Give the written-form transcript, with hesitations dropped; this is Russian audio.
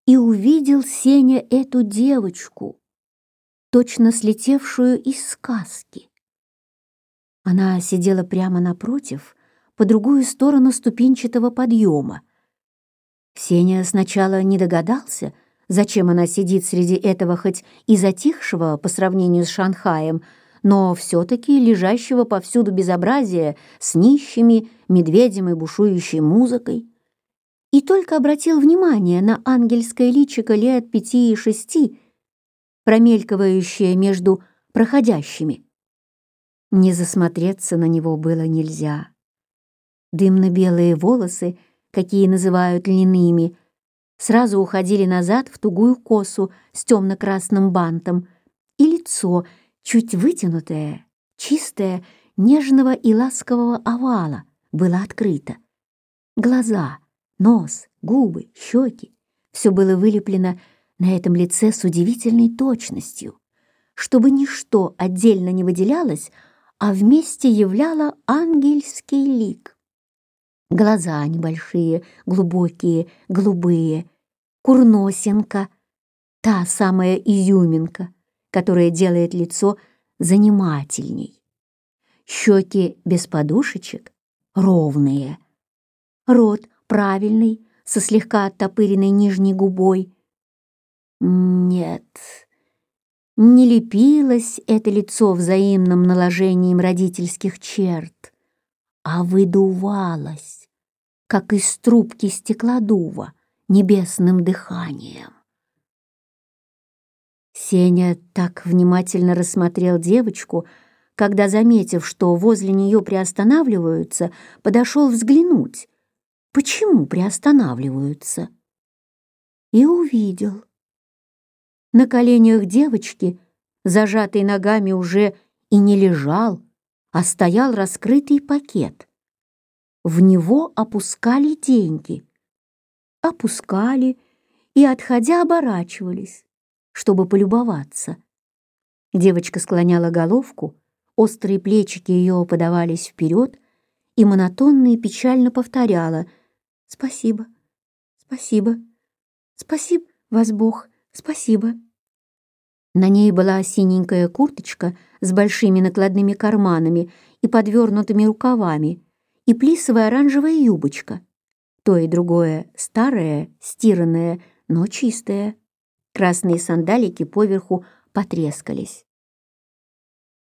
И увидел Сеня эту девочку, точно слетевшую из сказки. Она сидела прямо напротив, по другую сторону ступенчатого подъема. Сеня сначала не догадался, зачем она сидит среди этого хоть и затихшего по сравнению с Шанхаем, но все-таки лежащего повсюду безобразия с нищими, медведем и бушующей музыкой. И только обратил внимание на ангельское личико лет 5 и 6, промелькивающее между проходящими. Не засмотреться на него было нельзя. Дымно-белые волосы, какие называют льняными, сразу уходили назад в тугую косу с темно-красным бантом, и лицо, чуть вытянутое, чистое, нежного и ласкового овала, было открыто. Глаза, нос, губы, щеки — все было вылеплено на этом лице с удивительной точностью, чтобы ничто отдельно не выделялось, а вместе являло ангельский лик. Глаза небольшие, глубокие, голубые, курносинка, та самая изюминка, которая делает лицо занимательней. Щеки без подушечек, ровные. Рот правильный, со слегка оттопыренной нижней губой. Нет, не лепилось это лицо взаимным наложением родительских черт, а выдувалось, как из трубки стеклодува, небесным дыханием. Сеня так внимательно рассмотрел девочку, когда, заметив, что возле нее приостанавливаются, подошел взглянуть, почему приостанавливаются, и увидел. На коленях девочки, зажатый ногами, уже и не лежал, а стоял раскрытый пакет. В него опускали деньги. Опускали и, отходя, оборачивались, чтобы полюбоваться. Девочка склоняла головку, острые плечики ее подавались вперед и монотонно и печально повторяла: «Спасибо, спасибо, спасибо вас Бог, спасибо». На ней была синенькая курточка с большими накладными карманами и подвернутыми рукавами, и плисовая оранжевая юбочка. То и другое старое, стиранное, но чистое. Красные сандалики поверху потрескались.